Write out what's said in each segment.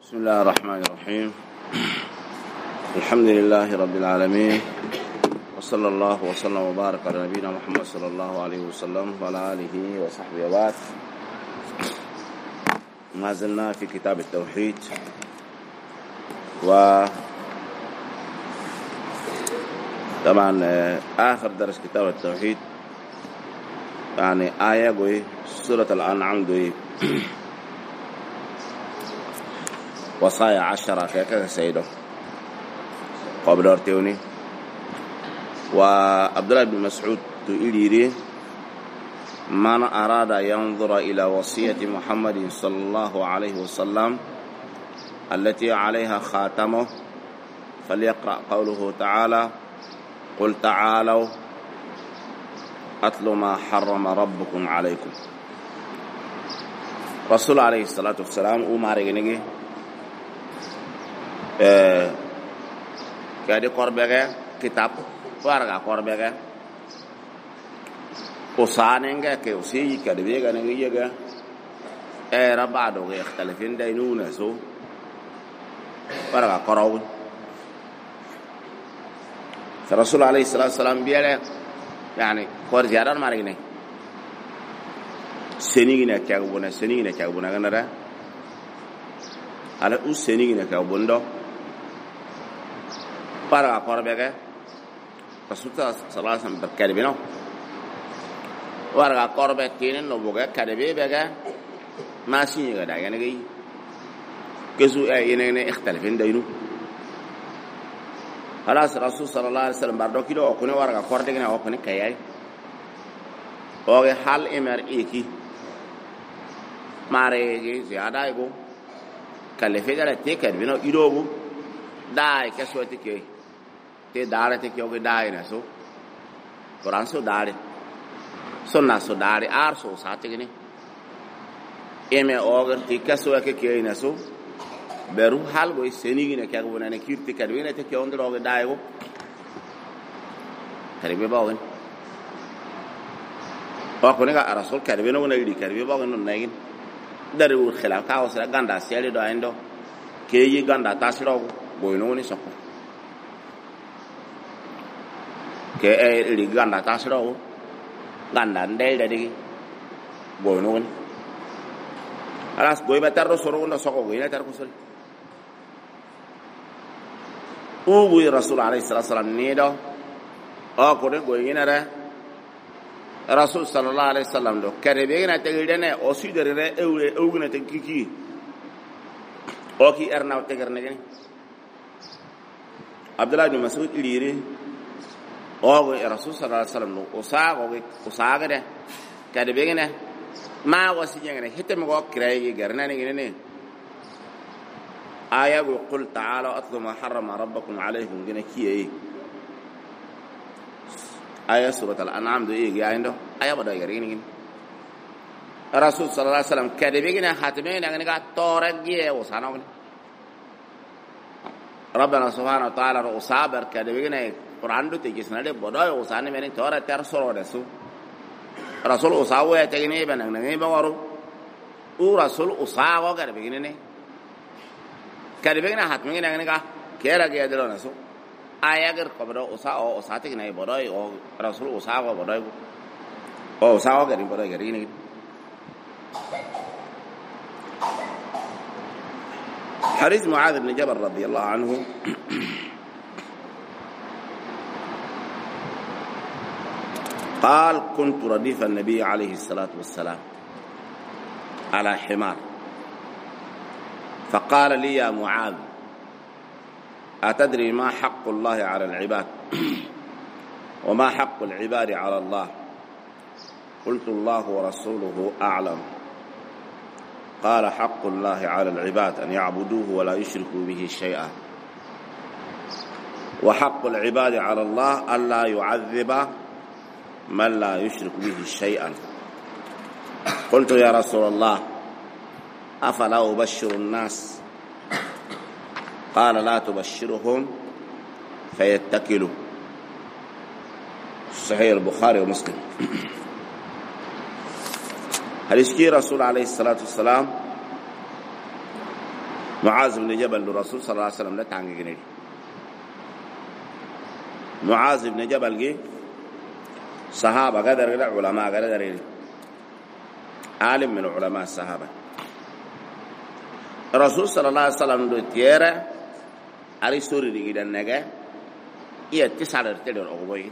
بسم الله الرحمن الرحيم. الحمد لله رب العالمين، وصلى الله وسلم وبارك على نبينا محمد صلى الله عليه وسلم وعلى آله وصحبه وبعد. ما زلنا في كتاب التوحيد، طبعا آخر درس كتاب التوحيد يعني آية قوي سورة الأنعام قوي وصايا 10 كيكا سيدو قبل أرتيوني. وعبد الله بن مسعود تقولي من أراد ينظر إلى وصية محمد صلى الله عليه وسلم التي عليها خاتمه فليقرأ قوله تعالى: قل تعالوا أتل ما حرم ربكم عليكم. رسول عليه الصلاة والسلام ومارغنيغي كادي قربغا كتاب وارغا قربغا وصاننغا كيوسي كادي بيغا نغيغا ربادو يختلفين دينونا سو وارغا قراون. فالرسول عليه الصلاة والسلام بيالا يعني قر زيادة مارغني سنيغنا كاغبونا غنرا على سنيغنا كاغبوندو para korabega Rasulullah sallallahu alaihi wasallam berkaribino warga korbe kinen no boga kadabe bega masi ga daga ne gai kesu ne ikhtalafin daynu halas Rasul sallallahu alaihi wasallam bardo kido okune warga korde gina okune kayai oge hal emer eki mare ge ziada ego kalefe gara te kadbino idogo dai kesu etike te dare te kyoge dai na so Quran so dare sunna so dare ar so sate gini eme oger te kaso ke ke na so beru hal go senigi ne kyago na ne kirti kadwe ne te kyondo oge dai go karibe bawen ko ne ga rasul kadwe no na yidi karibe bawen no nagin dare ur khilaf ka wasra ganda sele do endo ke yi ganda tasiro boyno ni sokko ke ri ganda tasiro ganda ndel de digi boyno ni alas boy batarro soro no sokko ina tar ko sol ubu rasul alayhi salatu ni do o ko de goy ina re rasul sallallahu alaihi wasallam do kare be ina tegide ne o sidere re ewgina te kiki o ki erna tegerne gani Abdullah bin Mas'ud iliri o rasul sallallahu alaihi wasallam o saga de kade be ngene ma wasi ngene hitem go kray garna ne ngene aya go qul ta'ala atlu ma harrama rabbukum alaykum ngene kiye aya surat al-an'am do yi ayndo aya bada gari ngene rasul sallallahu alaihi wasallam kade be ngene hatme ngene ga tore giye o sanaw ربنا سبحانه وتعالى وصابر كدبينا قران دو تجسنا دي بداي وسانه من تورا ترسرو دسو رسول وصاوه تگني بنن ني بورو او رسول وصاوه كدبينا ني كدبينا حتمي نغني کا كيرا گيا دلو نسو آيا اگر قبر وصاوه وصاتك ني بداي او رسول وصاوه بداي او وصاوه گري بداي گري ني حديث معاذ بن جبل رضي الله عنه قال: كنت رديف النبي عليه الصلاة والسلام على حمار فقال لي: يا معاذ أتدري ما حق الله على العباد وما حق العباد على الله؟ قلت: الله ورسوله أعلم. قال: حق الله على العباد أن يعبدوه ولا يشركوا به شيئا، وحق العباد على الله ألا يعذب من لا يشرك به شيئا. قلت: يا رسول الله أفلا أبشر الناس؟ قال: لا تبشرهم فيتكلوا. صحيح البخاري ومسلم. حديث كي رسول عليه الصلاة والسلام معاذ بن جبل الرسول صلى الله عليه وسلم لا تانغي غني معاذ بن جبل جي صحابة قدر علماء قدر عالم من علماء الصحابة الرسول صلى الله عليه وسلم دو تيرا علي سوري دي جدا نجا إيه تسعة تدور أقوي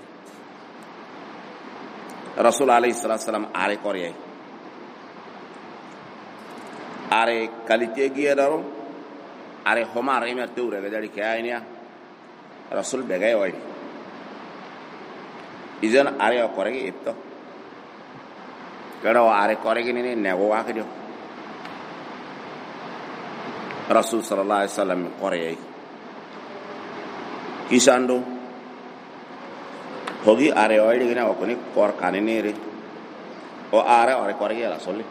الرسول عليه الصلاة والسلام علي كوريا علي كاليتي جيرارو علي هما ريمر تورا قدر كأنيا الرسول بجاي واي إذن علي كوريا إبتو كده علي كوريا نيني نعو واحد رسول صلى الله عليه وسلم كوريا كيساندو hogi are oidi gina okoni kor kaninere o are ore korge la solli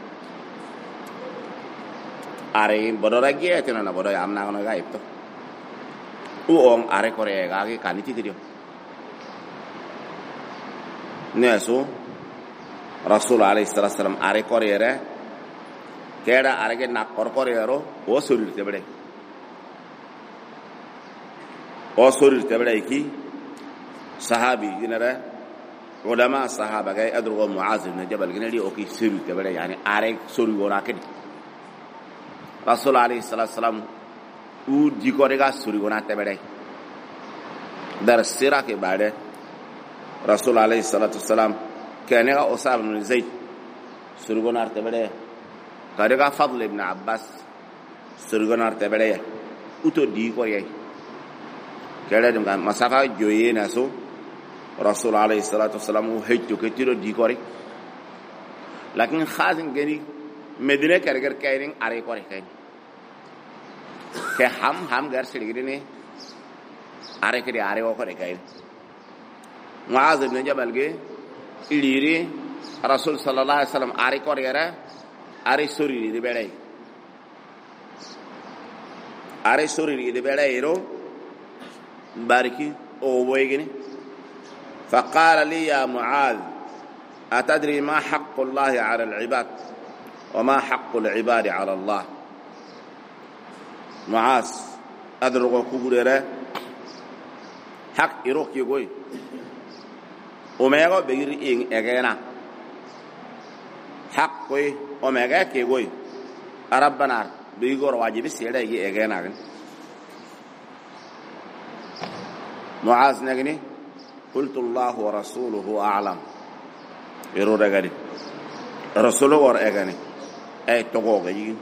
are bodora gie tena na bodoya amna ngono ga ipto u on are kore ga ge kaniti kidio nesu rasul alayhi salatu wasalam are korere keda are ge na kor korero o sorir tebede ki sahabi jinara ulama sahaba gay adrugo muaz ibn jabal ginali oki siru tebere yani are sori wona kedi rasul alayhi salatu wasalam u jikore ga sori wona tebere dar sira ke bade rasul alayhi salatu wasalam kene ga usab ibn zaid sori wona tebere kare ga fadl ibn abbas sori wona tebere uto di ko yai kere dum ga masafa joye na so رسول عليه الصلاة والسلام وهيتو كتيرو ديكوري لكن خازن جني مدينة كرجر كايرين أري كوري كاين كهم غير سليجريني أري كدي أري وكوري كاين معاذ بن جبل جي إليري رسول صلى الله عليه وسلم أري كوري أري سوري دي بداي أري سوري دي بداي رو باركي أو بويجني فقال لي يا معاذ أتدري ما حق الله على العباد وما حق العباد على الله معاذ أدرغ كبيرة حق إروك يقول أميغو بغير إن إغينا حق كوي أميغا كيقول ربنا بيغور واجب سيدا يجي إغينا معاذ نغني قلت الله ورسوله أعلم يرو رغاني رسوله ورغاني أي تقوغي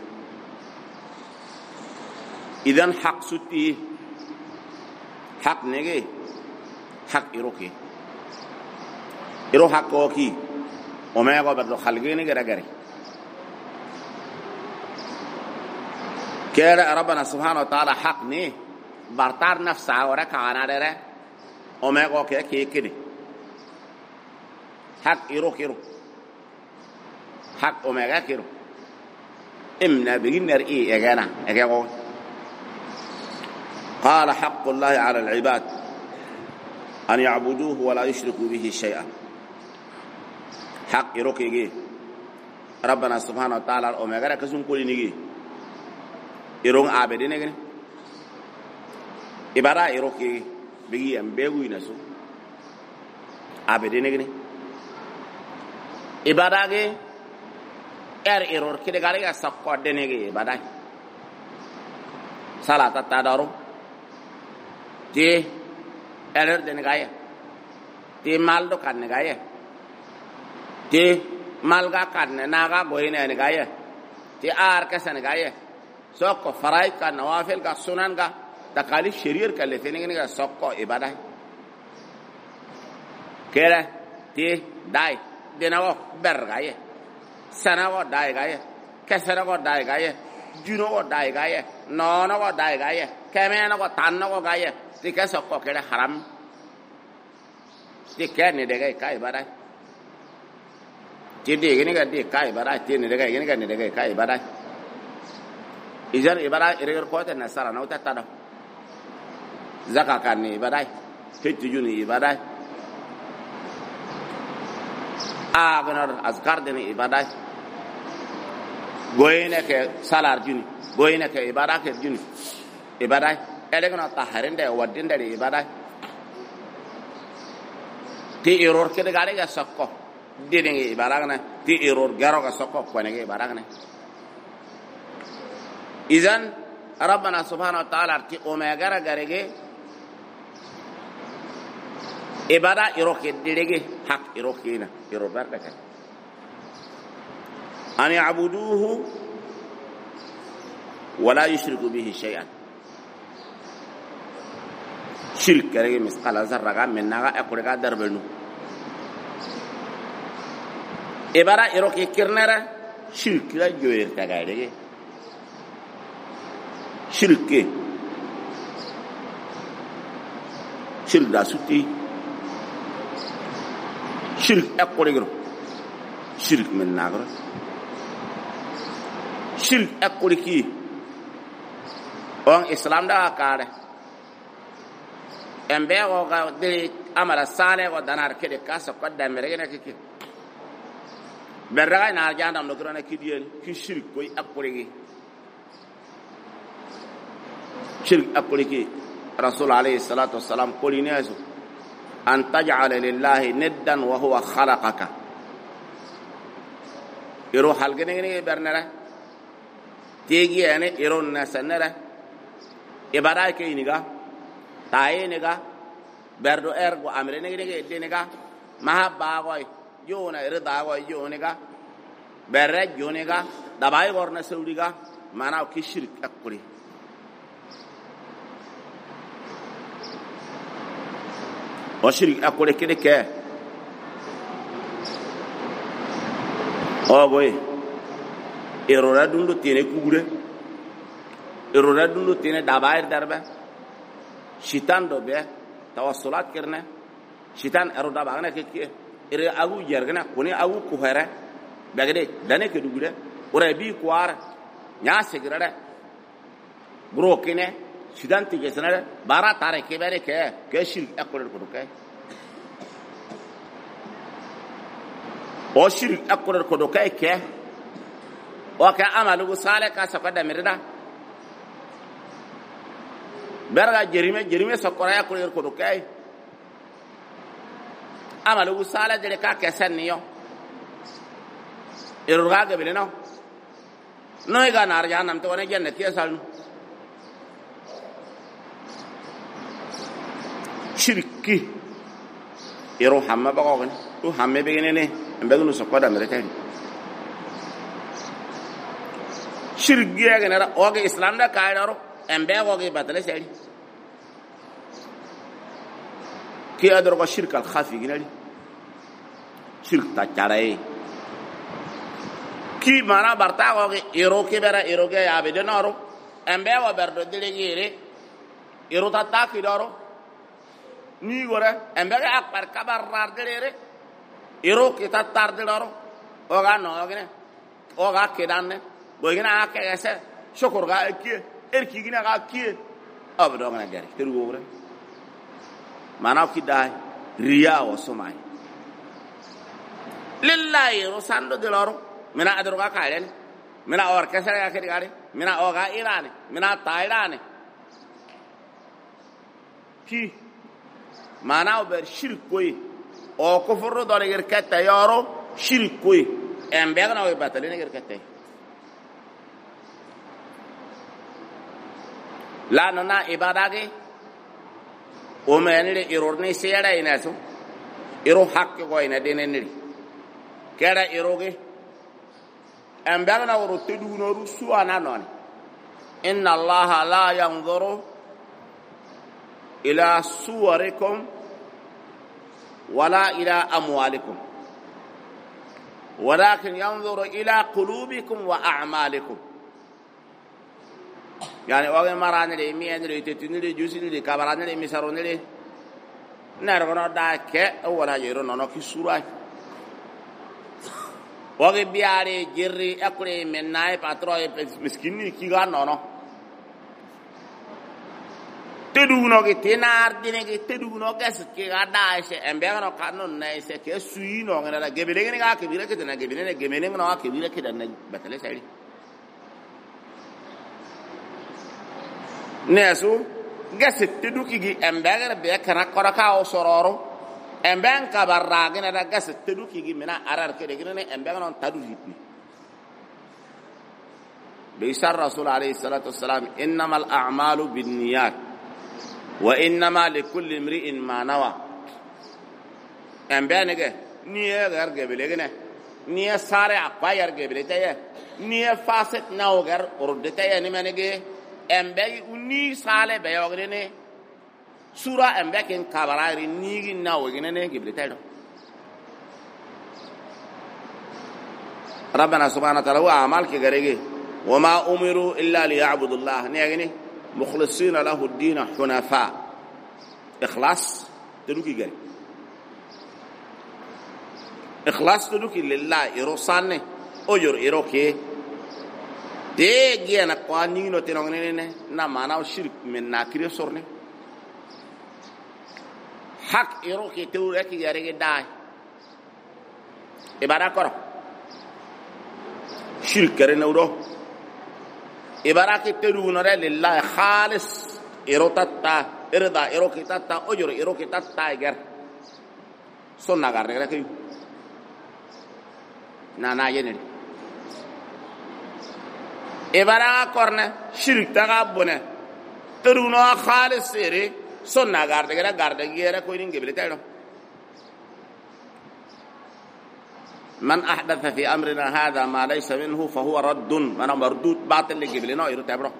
إذن حق ستي حق نغي حق إروكي إرو حق وكي وما يقول بدو خلقيني غرغري كيرا ربنا سبحانه وتعالى حق ني برطار نفسها وركعنا دره وما يقول كي حق يروك حق وما يقول إمنا بغنر إيه يغانا يقول قال حق الله على العباد أن يعبدوه ولا يشركوا به شيئا حق يروك يجي ربنا سبحانه وتعالى وما يقول كسون كل نيجي يرون عابدين يجي إبارة يروك يجي بيجي أم بيجوي نسو عابدين يجي إبادة كي إيرور كده كاريكا سكوا دينيكي إبادة صلاة تدارو تي إيرور دينيكايا تي مالدو كارنيكايا تي مالغا كارني ناغا بوينة نيكايا تي كسنيكايا سوكو فرايد كا نوافل كا سنان كا تقاليد شرير كا لفينيكا سوكو إبادة كده تي داي ديناو برغاية سناو داي غاية كسرغو داي غاية جنو داي غاية نونو داي غاية كمينو تانو غاية تي كسوكو كده حرام تي كني دغاي كاي باراي تي دي غني غدي كاي باراي تي ني دغاي غني غني دغاي كاي باراي إذن إبراي إرير كوت النصارى نوتا تدا زكاة كاني إبراي تجوني إبراي أغنر أذكار دني إبادة غوينة كسالار جوني boyne ke ibada ke juni ibada elegna taharinde wadinde ibada ti error ke de gale ga sakko dede ngi ibada na ti error garo ga sakko ko ne ibada na izan rabbana subhanahu wa ta'ala ti o me gara garege ibada iroke direge hak irokina irobarka ka an ya'buduhu wa la yushriku bihi shay'an shirk garege misqala zarraga mennaga akurega darbenu ibada iroke kirnara shirk la joyer ta garege shirk da suti shirk akurega shirk mennaga shirk akuriki on islam da kare embe o ga de amara sale o danar kede kasa ko da mere ne kike berra na jandam no grana kidien ki shirk koy akuriki shirk akuriki rasul alayhi salatu wassalam qulinazu an taj'ala lillahi niddan wa huwa khalaqaka iro halgene ne bernara tegi ene iron na sanara ibada ke iniga taye nega berdo ergo amre nege denega mahabba goy jona irda goy jonega berre jonega dabay gorna saudiga mana ki shirk akuri o shirk akuri kede ke o boy erora dundu tene kugure erora dundu tene dabair darba shitan do be tawassulat kirne shitan eroda bagna ke ere agu jergna kuni agu kuhara bagade dane ke dugure ora bi kwar nya segrada bro kine shitan tige sanare bara tare ke bere ke shirk akore ko ke o shirk akore ko ke oka amalu sale ka sakada mirida berga jerime sokora ya kulir ko kai amalu sale de ka kesanniyo irurga ga bileno noy ga nar janam to ne jannati asal shirki iro hamma bagogen to hamme begene ne mbegunu sokoda mirita shirk giya ganara oge islam da kaidaro embe oge batale seri ki adro ko shirk al khafi ginali shirk ta charai ki mana barta oge ero ke bera ero ge abe de noro embe o berdo delegere ero ta ta kidaro ni gore embe ga akbar kabar rar delere ero ke ta tar delaro oga no oge oga kedanne boygina ake gese shokur ga ki erki gina ga ki abdo ngana gari teru gore mana ki dai riya wa sumai lillahi rusando de loro mina adro ga kalen mina or kesere ga ke gari mina oga irani mina tairani ki mana ber shirk koy o kufru do ger ketta yoro shirk koy embe na o batale ne ger ketta la nana ibadage o menire irorni seyada inaso iro hakke ko ina deneniri kera iroge ambaga na woro teduno rusu ananone inna allaha la yanzuru ila suwarikum wala ila amwalikum walakin yanzuru ila qulubikum wa a'malikum yani oge marane le mi ene te tinire jusini le kabarane le misarone le nargono da ke wala yero nono ki sura oge biare jirri akure mennae patro e miskini ki ga nono teduno ke tenar dine ke teduno ke ske ga da se embegano kanon na se ke suino ngana gebele ga ke bire ke tena gebele ne gemene no ke bire ke dan batale sai nesu gasit teduki gi embeger be kana koraka o sororo emben ka barragina da gasit teduki gi mina arar kede gine emben non tadu hitni بيسر الرسول عليه الصلاة والسلام إنما الأعمال بالنيات وإنما لكل امرئ ما نوى أم بينك نية غير قبلنا نية سارع قاير قبلتها نية فاسد نو غير أردتها نمانك أم بي ني سالة بيوغرنا سورة أم بيكن كبرار نيجي نو غيرنا قبلتها ربنا سبحانه وتعالى هو أعمال كغيره وما أمروا إلا ليعبدوا الله نيجي مخلصين له الدين حنفاء إخلاص تدوكي جري إخلاص تدوكي لله إروسانه أجر إروكي تيجي أنا قانين وتنونين نما أنا وشرك من ناكري صورني حق إروكي توركي جري داي إبارة كرو شرك كرنا ورو إبارك تدون لله خالص إروتاتا إردا إروكيتاتا أجر إروكيتاتا إجر سنة غير كيو نانا ينري إبارك كورنا شرك تغابنا تدون خالص إري سنة غير كوينين قبلتها من أحدث في أمرنا هذا ما ليس منه فهو رد من مردود باطل اللي قبلنا يرتبره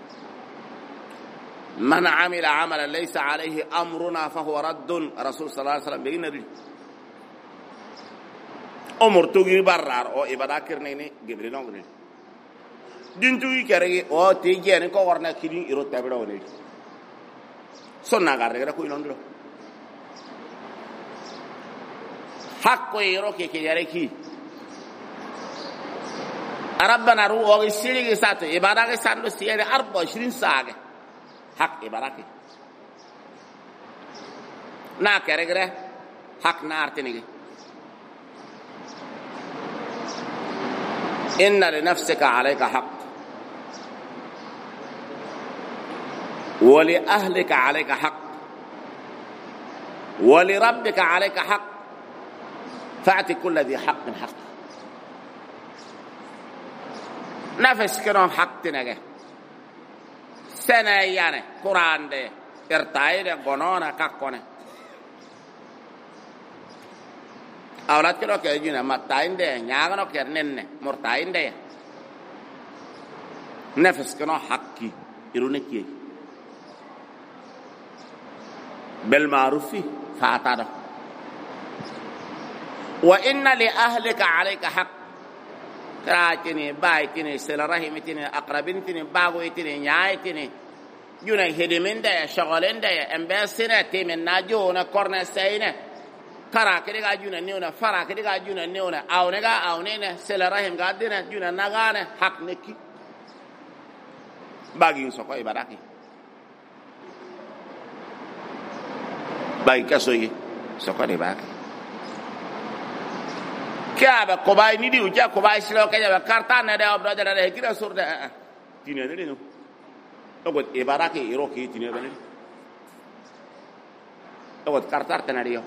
من عمل عملا ليس عليه أمرنا فهو رد رسول صلى الله عليه وسلم بيقول لي أمر تجري برار أو إبادة كرنيني قبلنا قبلنا دين تجري كريه أو تيجي أنا كورنا كذي يرتبره وني سنة غير كوي نندرو حق يروكي كياركي ربنا روح يسيري ساتو إبادة سانو سياري 24 ساعة حق إبادة نا كرجرة حق نار تنيجي إن لنفسك عليك حق ولأهلك عليك حق ولربك عليك حق فأعطي كل ذي حق حق نفس كرام حق تنجح سنة يعني قرآن ده ارتايد قنونا كقنة أولاد كده كيجينا متاين ده نياغنا كرنن مرتاين ده نفس كرام حقي يرونكي بالمعروف فأعطاه وإن لأهلك عليك حق كراتني بايتني سلرهمتني أقربنتني باغويتني نيايتني جونا هدمين ده شغلين ده أمبسنا تيمن ناجونا كورنا سينا كرا كده جونا نيونا فرا كده جونا نيونا أونيغا أونينا سلرهم قادنا جونا نغانا حق نكي باغين سوكو إباراكي باغي كسوي سوكو إباراكي كابا كوباي نيدي وجا كوباي سلو كجا كارتان ده ابرا ده كده سور ده تيني ده نو اقول اباراكي يروكي تيني بني اقول كارتار تناريو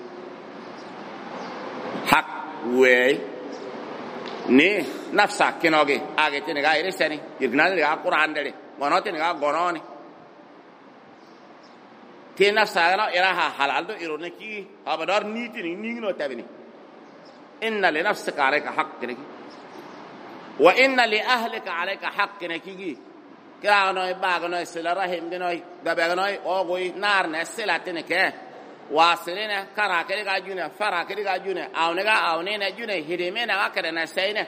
حق وي ني نفسك كنوغي اگه تيني غايري سني يغنال لي قران ده غنوت ني غنوني تي نفسك انا اراها حلال دو يرونكي ابدار نيتي ني نو تابني إن لنفسك عليك حق نكي وإن لأهلك عليك حق نكي كراغنوي باغنوي سلرهم دنوي دبغنوي اوغوي نار نسلا تنكه واصلنا كرا كدي جونا فرا كدي جونا اونغا اونينا جونا هديمنا وكدنا سينا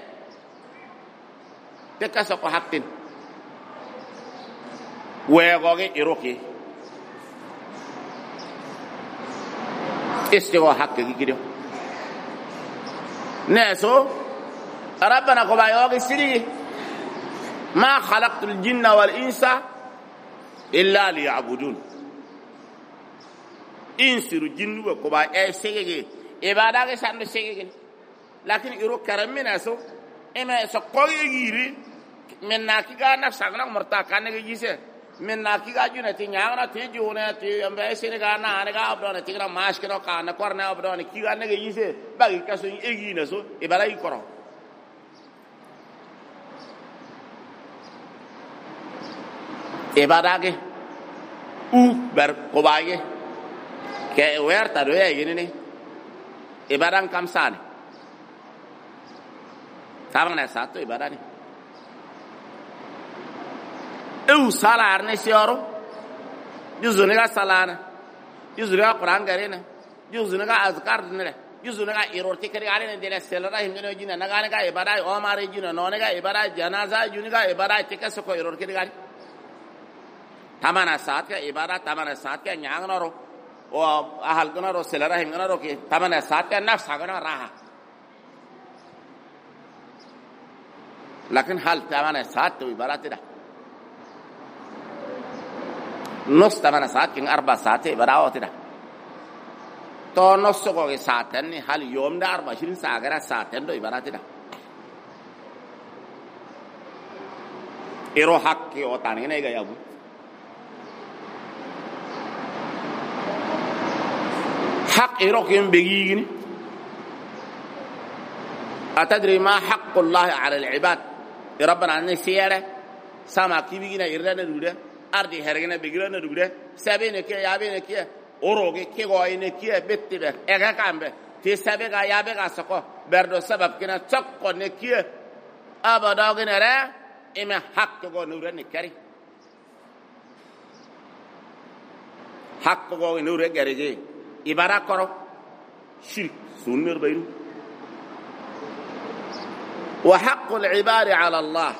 تكسو حقين ويغوغي يروكي استوى حقك كده ناسو ربنا كما يوغي سري ما خلقت الجن والإنس إلا ليعبدون إنس الجن وكما سيجي إبادة سند سيجي لكن يرو كرم ناسو إما سقوي يجري من ناكيغا نفسنا مرتا كان يجيسه min na ki ga juna ti nyaana ti juna ti ambe sene ga na ne ga abdo ti gra mash ke no ka na korna abdo ne ki ga ne ga yise ba ki kaso egi na so e bala yi koro e badage u ber ko baage ke werta do ye ni e badan kam sane tabana sato e badani eu salar ne sioro juzune ga salana juzune ga qur'an garena juzune ga azkar ne juzune ga irorti kari ale ne dele selra hingeno jina na ga ne ga ibada o mare jina no ne ga ibada janaza juni ga ibada tikaso ko iror kari gari tamana saat ka ibada tamana saat ka nyangno ro o ahal gna ro selra hingeno ro ki tamana saat ka nafs agna raha lakin hal tamana saat to ibada tida نص 8 ساعات كين 4 ساعات براوتي ده تو نص كو ساعتين هل يوم ده 24 ساعه غير ساعتين دو عبارتي ده ايرو حق كي وتاني نه گيا ابو حق ايرو كيم بيغيني اتدري ما حق الله على العباد ربنا ان سيره سما كي بيغينا يرنا دوده ardi hergene bigirana dugde sabe ne ke yabe ne ke oroge ke goy ne ke bettibe ega kambe ti sabe ga yabe ga sako berdo sabab kina chakko ne ke abada gene re ime hakko go nure ne kari hakko go nure garege ibara koro shirk sunnir bayru wa haqqul ibadi ala allah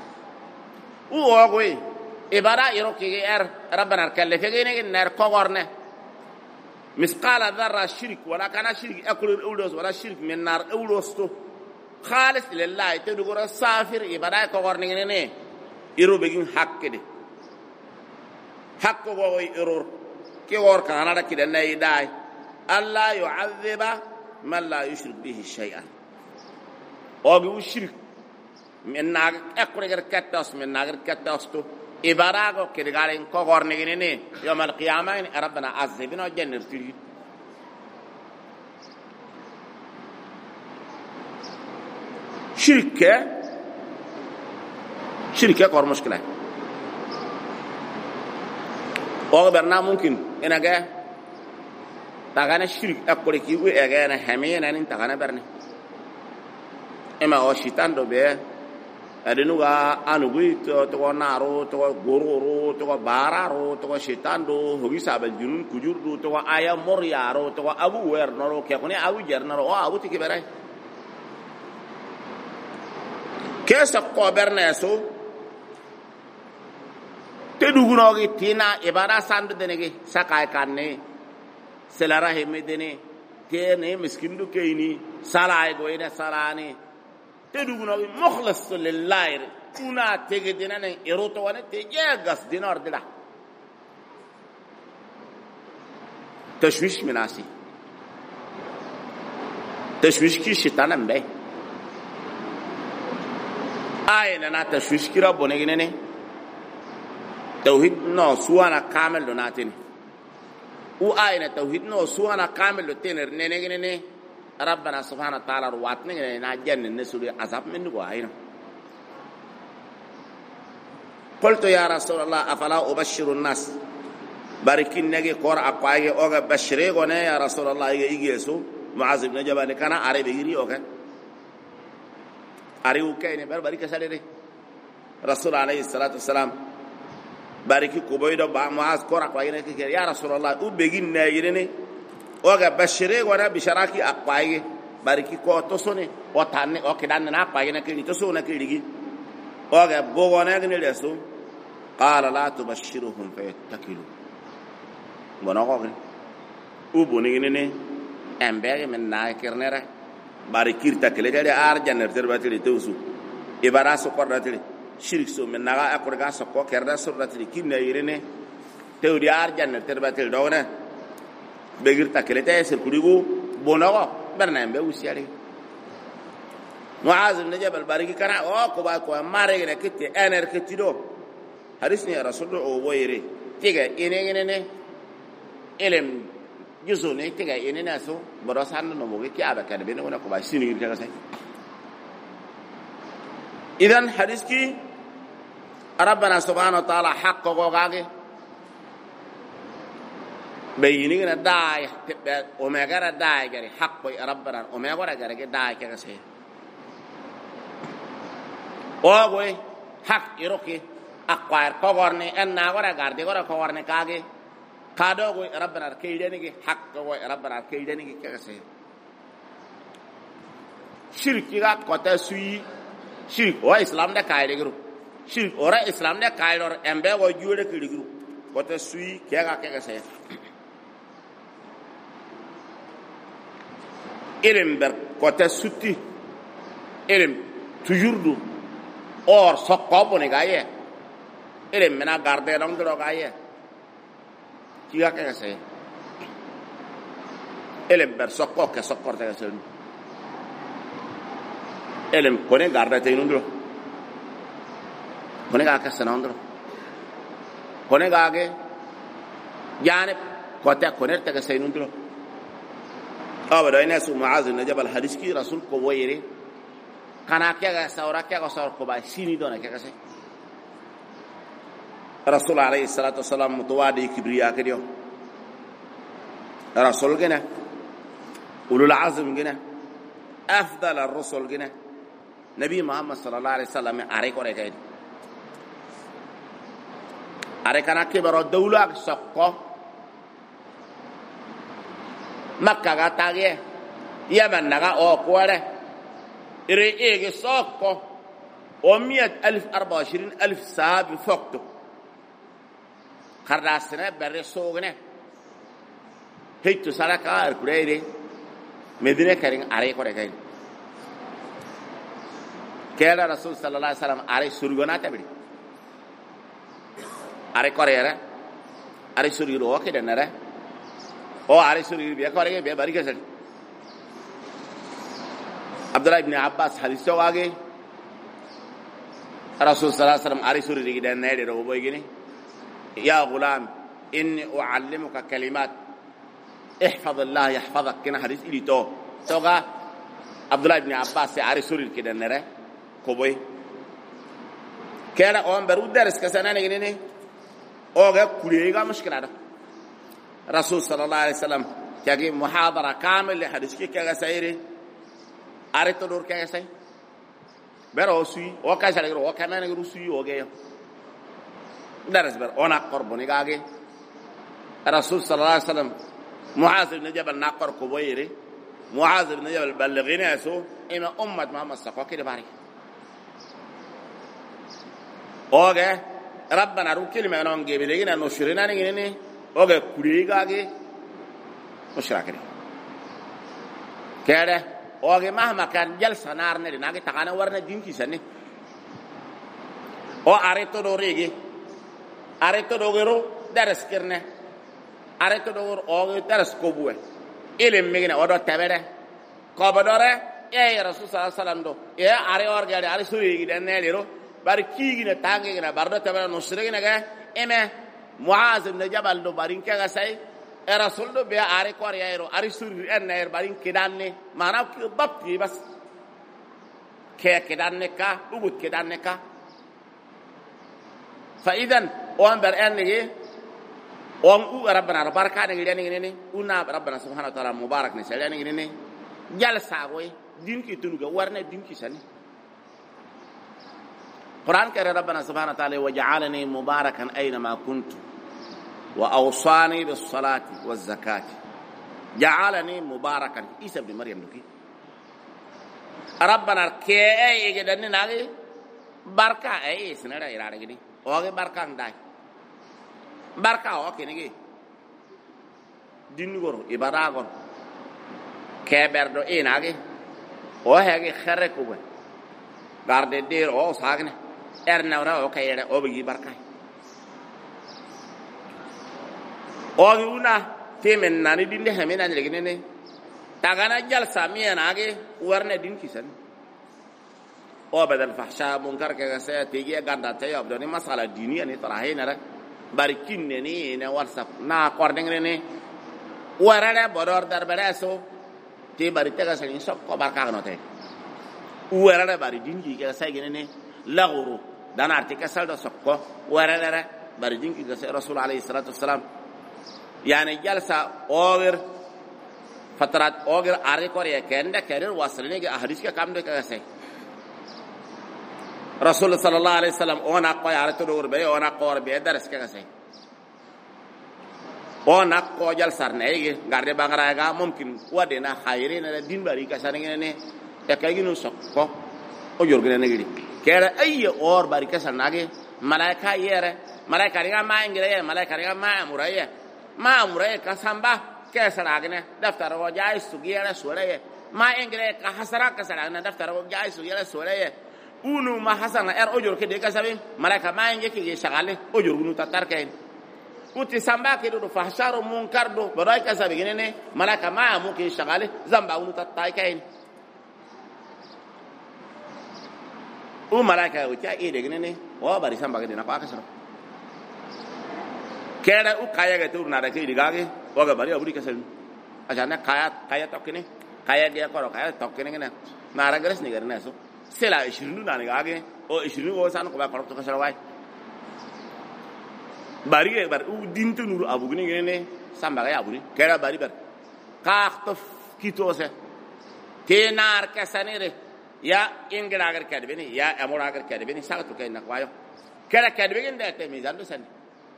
uogoy ibara iroki rabbana kallefegene nar kogorne misqala dharra shirk wala kana shirk akul ulos wala shirk min nar ulosto khalis lillahi tedugora safir ibara kogorne ne iro begin hakkede hakko go iror ke wor kana da kidan nay dai alla yu'adhiba man la yushrik bihi shay'an ogi shirk min nar akure katas min nar katasto ibarago kirgalen ko gorne ne yawmal qiyamah ni rabbana azibna jannati shirka kor mushkila o berna mumkin enaga tagana shirk akore ki u ega na hamena nin tagana berne ema o shitan do be adenuga anugui to naro to gororo to bararo to shitando hogi sabal junun kujurdu to aya moryaro to abu wer noro ke kone abu jernaro o abu tiki beray kesa ko berneso te dugunogi tina ibara sandu denege sakai kanne selara hemedene tene miskindu keini salay goyne salani تدوغنوي مخلص لله كنا تجدنا نيروتو وانا تجاغس دينار دلا تشويش مناسي تشويش كي شيطان امبي انا تشويش كي ربنا جنني توحيد نو سوانا كامل دوناتين او توحيد نو سوانا كامل تنر نيني ربنا سبحانه وتعالى رواتنا ناجن النسوري عذاب منه وعينا قلت يا رسول الله أفلا أبشر الناس باركين نجي قرأ أقوى أوغا بشري غنى يا رسول الله يجي يسوع معاذ بن جبل كان عربي يجري أوغا عربي وكاين بارك سالري رسول عليه الصلاة والسلام باركي كوبيدو معاذ قرأ أقوى يا رسول الله وبيجين نجيني oga bashire wana bisharaki akwaye bariki ko to sone o tanne o kidan na akwaye na kini to sone kirigi oga bogona gni leso qala la tubashshiruhum fayattakilu bona ko gni ubu ni ne embere men na kirnera barikir takele dele ar janner terbatili tewsu ibara so kordatili shirik so men naga akurga so ko kerda so ratili kinna yirene tewdi ar janner terbatili dogna begir takele tay ser kudigo bonago bernambe usiari Muaz ibn Jabal bariki kana o ko ba ko mare ne kete ener ketido hadis ni rasul o boyre tiga ine elem juso ne tiga ine na so boro san no mo ki aba kan be no ko ba sini ga sai idan hadis ki rabbana subhanahu wa ta'ala haqqo go gage bayini na daay o me gara daay gari haqqo rabbana o me gara gari daay ka sai o goy hak iroki akwar ko gorne en na gara garde gara ko gorne kage kado goy rabbana kaydeni gi haqqo goy rabbana kaydeni gi ka sai shirki ga kota sui shirk o islam da kayde gru shirk ora islam da kaydor embe go juure kiri gru kota sui kega ka sai ilim ber kota sutti ilim toujours or sokko bone gaye ilim mena garde dong do gaye kiga ka sai ilim ber sokko ke sokko ta sai ilim kone garde te inundro kone ga ka sanandro kone ga ge jane kota kone ta ka sai inundro abada ina su muaz ibn jabal hadis ki rasul ko woyere kana kega sawra kega sawr ko ba sini dona kega sai rasul alayhi salatu wassalam mutawadi kibriya kedio rasul gena ulul azm gena afdal ar-rusul gena nabi muhammad sallallahu alaihi wasallam are ko re kay are kana ke baro dawla sakko makka ga tage yaman naga o kware ire ege sokko o 124,000 sahabi fokto kardasne berre sogne heitu saraka ar kurede medine karin are ko rekay kela rasul sallallahu alaihi wasallam are surgona tabiri are korere are surgiro o kedenere o are suri be korege be bari kesel abdullah ibn abbas hadith wage rasul sallallahu alaihi wasallam are suri digi den nede do boy gini ya gulam inni uallimuka kalimat ihfaz allah yahfazak kana hadith ili to toga abdullah ibn abbas are suri kiden nere ko boy kala on beru dars kasana ne gini o ga kuriga mushkila da rasul sallallahu alaihi wasallam kage muhadara kamil li hadith ki kaga sayre arito dor kaga say bero sui o ka sale o ka nana ru sui o ge daras ber ona qorboni gage rasul sallallahu alaihi wasallam muaz ibn jabal naqar ko boyre muaz ibn jabal balaghina so ima ummat muhammad saqo ke bari o ge rabbana ru kelima non ge be legina no shirina ni oge kuriga ge mushrakiri kede oge mahma kan jalsa narne nage takana warna dinki sanne o areto do rege areto do gero daras kirne areto do oge daras kobuwe ile megina odo tabere ko bodore e rasul sallallahu alaihi wasallam do e are orgade are suri den ne dero bar kigina tangina bardo tabere no siregina ga eme muaz ibn jabal do barin kaga say e rasul do be are ko yero are suri en nair barin kidanne mana ki dabti bas ke kidanne ka ubut kidanne ka fa idan on ber enne on u rabbana baraka de ngene ne una rabbana subhanahu wa ta'ala mubarak ne sele ne ne jal sagoy din ki tunuga warne din ki sani قرآن كريم ربنا سبحانه وتعالى وجعلني مباركا أينما كنت وأوصاني بالصلاة والزكاة جعلني مباركا عيسى ابن مريم دوكي ربنا كي أي جدني ناقي بركة أي سنرا إرادة كني أوكي بركة نداي بركة أوكي نيجي دينغور إبارة كبردو إيه ناقي أو هاي خيركوا garde der o sagne erna ora o kayere o bi barka o una temen nani dinde hamena ne gine ne tagana jal samiya nage warne din kisan o badal fahsha munkar ke sa te ge ganda te yob do ni masala diniya ni tarahina rek barikin ni ne whatsapp na kordeng ne warale bodor darbare so te bari te ga sani sok ko barka no te warale bari dingi ke sa ge ne laguru dan artika sal do sok ko warale bari dingi ke sa rasul alayhi salatu wassalam yani jalsa over fatrat over are ko ye kende kerer wasrene ge hadis ke kam de ka sa rasul sallallahu alaihi wasallam ona ko yare to do be ona ko be daras ke ka sa ona ko jal sarne ge garde bangara ga mumkin wade na khayri na din bari ka sanne ne e kay ginu sokko o jorgene ne gidi kera ayye or bari ka sanage malaika yere malaika ringa ma ingire malaika ringa ma amuraye ka samba ke saragne daftar o jay sugiyara suraye ma ingire ka hasara ka saragne daftar o jay sugiyara suraye unu ma hasana o jor ke de ka sabe malaika ma inge ke shagale o jorgunu tatar kay uti samba ke do fahsharu munkar do barai ka sabe ne malaka ma mu ke shagale zamba unu tatai kain u malaka u ta ide ne o bari samba ke na pa ka sara kera u kaya ga tur na da ke diga ke o ga bari aburi ka sara ajana kaya tokkene kaya dia ko kaya tokkene ne na ra gares ni garna so sela 20 na ne ga ke o 20 o san ko ba ko to ka sara wai bari bar u dintu nuru abu gini ne samba ga abu ni kera bari bar qaxtof kitose kenar kasanire ya ingira agar kadbe ni ya amora agar kadbe ni sagatu kay nakwayo kera kadbe ngin da te mizan do san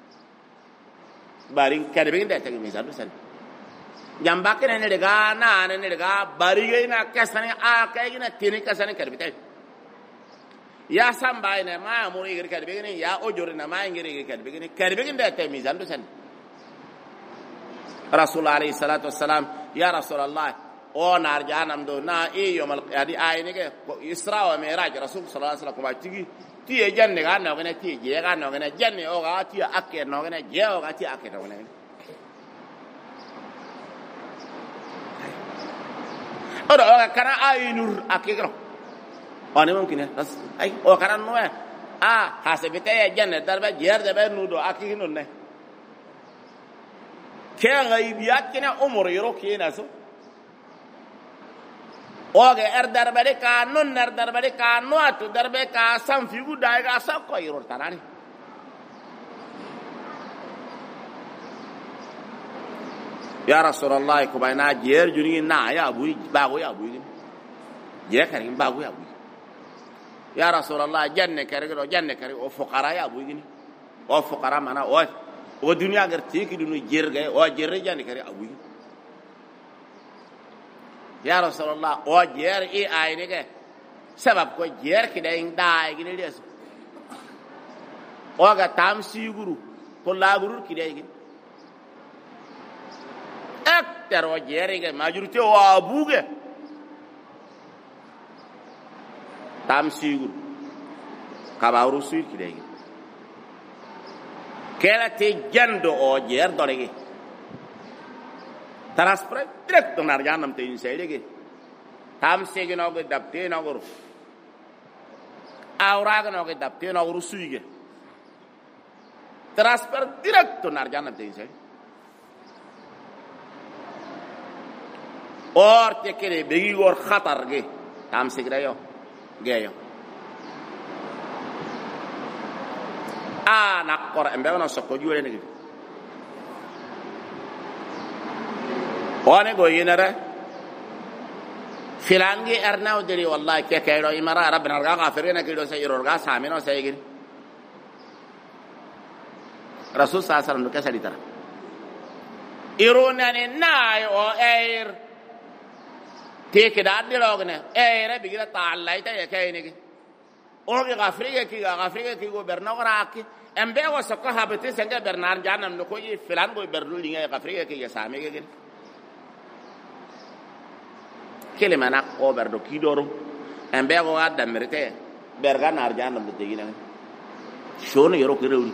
bari kadbe ngin da te mizan do san jamba kene ne daga na ne daga bari ga ina kasane a kay gina tini kasane kadbe tay ya samba ina ma amuri gir kadbe ni ya ojori na ma ingire gir kadbe ngin da te mizan do san rasul alayhi salatu wassalam ya rasulullah o nar janam do na e yomal qiyadi ayne ke isra wa mi'raj rasul sallallahu alaihi wasallam tigi ti e janne ga no gene ti je ga no gene janne o ga ti akke no gene je o ga ti akke no gene o do ga kana aynur akke gro oni mumkin ay o kana no hasabite e janne darba jer de be nu do akke no ne ke gaibiyat kina umur yoro kina so oge darbare ka non darbare ka no atu darbe ka sam figu dai ga sakko yoro tanani ya rasulullah ko bayna jer juni na ya abu ba go ya abu je karim ba go ya abu ya rasulullah janne kare o fuqara ya abu gini o fuqara mana o dunya gar tiki dunu jerga o jerre janne kare abu ya rasulullah o jer e ayne ke sabab ko jer ki dai dai gini des o ga tam siguru ko laguru ki dai gini ek tero jer ke majurite o abuge tam siguru kabaru suir ki dai gini kela te jando o jer dorege transport direct donar janam te inside ge tam sege no ge dapte no guru awra no ge dapte no guru suige transport direct donar janam te inside or te kere begi gor khatar ge tam sege yo ge yo nakor embe no sokko juwe ne ge وانا قوينرا فلانجي ارناو دري والله كيكيرو امرا ربنا رغا غافرين كيدو سيرو رغا سامينو سيغين رسول صلى الله عليه وسلم كسالي ترى يرونني ناي او اير تيك دادي لوغنا اير بيغلا تعالى تا يكاينيغي اوغي غافريكا كي غوبرنو راكي امبي وسكو هابتي سنجا برنار جانم نكو فلان بو برلو ليغا غافريكا كي يساميغي kele mana ko berdo kidoro embe go adda merite berga nar janam de tegina shono yoro kirewri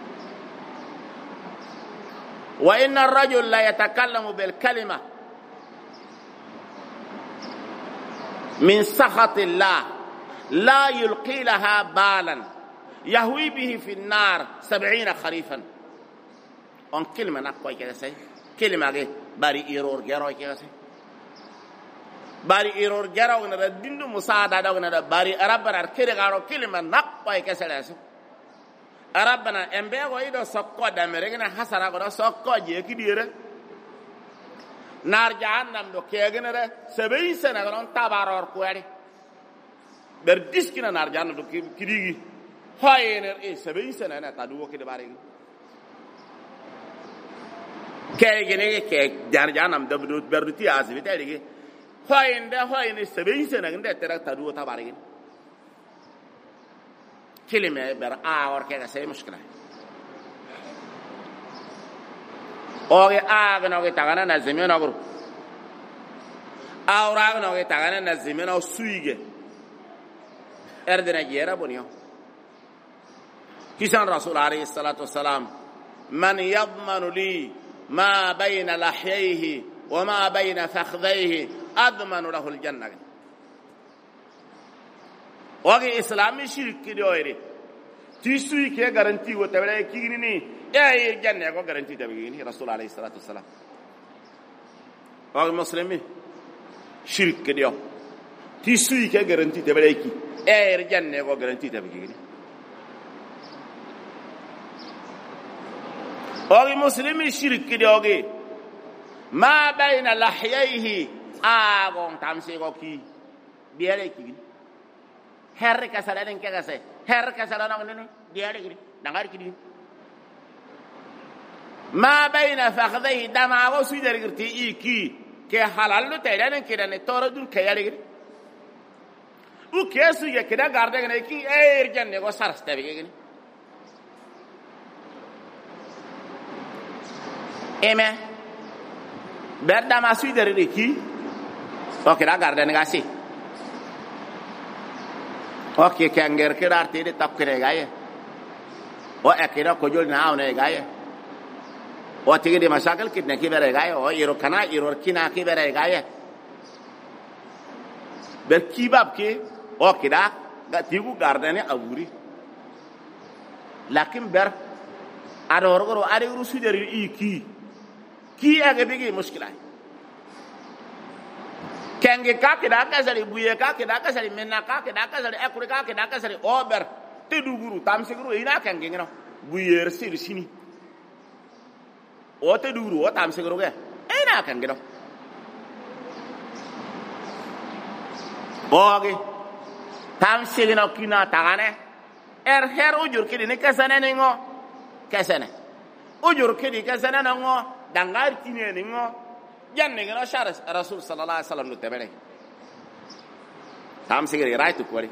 wa inna ar-rajul la yatakallamu bil kalima min sakhati Allah لا يلقي لها بالا يهوي به في النار 70 خريفا on كلمة نقوي كذا سي كلمة باري إيرور جرا كذا سي باري إيرور جرا ونرى دينو مساعدة دا ونرى باري ربنا كده قالوا كلمة نقوي كذا سي ربنا أمبيغو إيدو سقوا دمرنا حسنا قرا سقوا جيكي ديره نار جهنم دو كيغنره 70 سنة قرا تبارور كواري برديسكنا نار جهنم دو كيديغي هاينر 70 سنة أنا تدوو كده باري كيغنيه كي نار جهنم دو بردتي عزبي تاريغي هاين 70 سنة عند ترى تدوو تباري كلمة بر آور كذا سي مشكلة أوكي نوكي تاعنا نزمين أقول نوكي تاعنا نزمين أو سويجة أردنا جيرا بنيو كيسان رسول عليه الصلاة والسلام من يضمن لي ما بين لحييه وما بين فخذيه أضمن له الجنة وغي إسلامي شرك كدويري تيسوي كي غارنتي وتبلاي كيغني اي جنة كو غارنتي تبيني رسول عليه الصلاة والسلام وغي مسلمي شرك كديو تيسوي كي غارنتي تبلاي كي اي جنة كو غارنتي تبيني وغي مسلمي شرك كديو ما بين لحييه اغون تامسيغو كي بيالي كي herre kasala den kagase herre kasala no ne diare gidi dangar kidi ma baina fakhadhihi dama wa sudar girti iki ke halallu taydan kidan toradun kayali gidi u kesu ye kida garde ne ki janne go sarste be gidi eme berda ma sudar iki o kida garde ne gasi oke kanger kirar tede tapkere gaye o akira ko jol naaw ne gaye o tigi de masakal kitne ki bere gaye o iro kana iro kina ki bere gaye ber kibab ke o kida ga tigu gardane awuri lakin ber ador goro ade rusu der ki age bigi mushkila kenge kake da kasari buye kake da kasari menna kake da kasari ekuri kake da kasari ober te duguru tamsiguru ina kenge ngino buye sir sini o te duguru o tamsiguru ge ina kenge do bogi tamsigino kina tagane her ujur kidi ne kasane ngo kasane ujur kidi kasane ngo dangar tine ngo janne gano sharas rasul sallallahu alaihi wasallam nutabere tam sigir iraitu kwari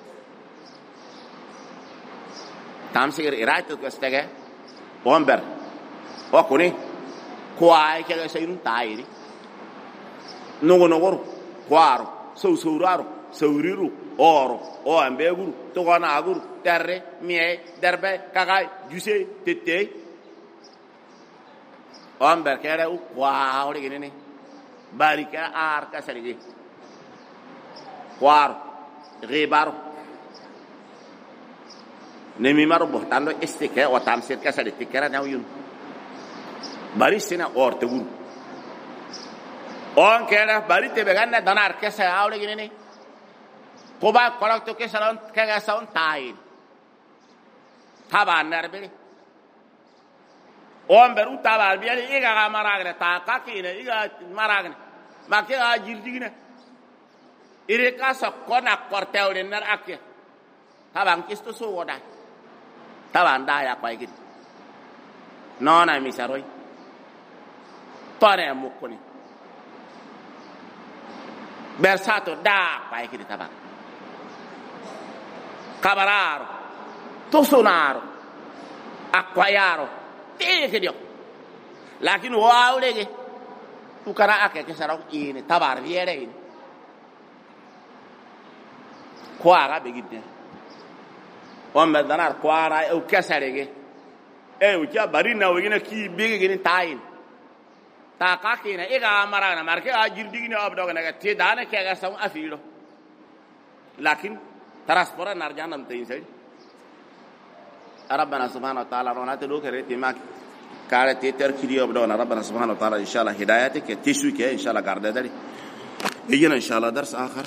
tam sigir iraitu kwastege bomber okuni kwai kega sayun tairi nogoro kwaro souraro sauriru oro o ambeguru togona aguru terre mie derbe kagai juse tete omber kere u kwaawri gini barika ar kasarigi kwar ribaro nemi maro bohtando istike o tamsir kasari tikera nawyun barisina orte guru on kere barite beganna danar kesa awri gini koba kolakto kesaron kega saun tayin taban narbeli omber utabal biali iga maragne ta kakine iga maragne make a jirdigine ire ka so kona kortewle nar akke taban kisto so woda taban da ya kwai gidi nona mi saroi tore mukuni bersato da kwai gidi taban kabararo tosonaro acquaiaro che dio lakin waawlege tukara ake ke saraw ine tabar viere ine kwara begidde on medanar kwara e ukasarege e uja barina wegina ki bege gini tayin ta kakina iga marana marke ajir digini abdoga naga te dane ke ga sam afilo lakin transport nar janam te insel ربنا سبحانه وتعالى رونات لو كريتي ماك كارت تركيديو بدون ربنا سبحانه وتعالى ان شاء الله هدايتك تشويك ان شاء الله قاعده داري يجينا ان شاء الله درس اخر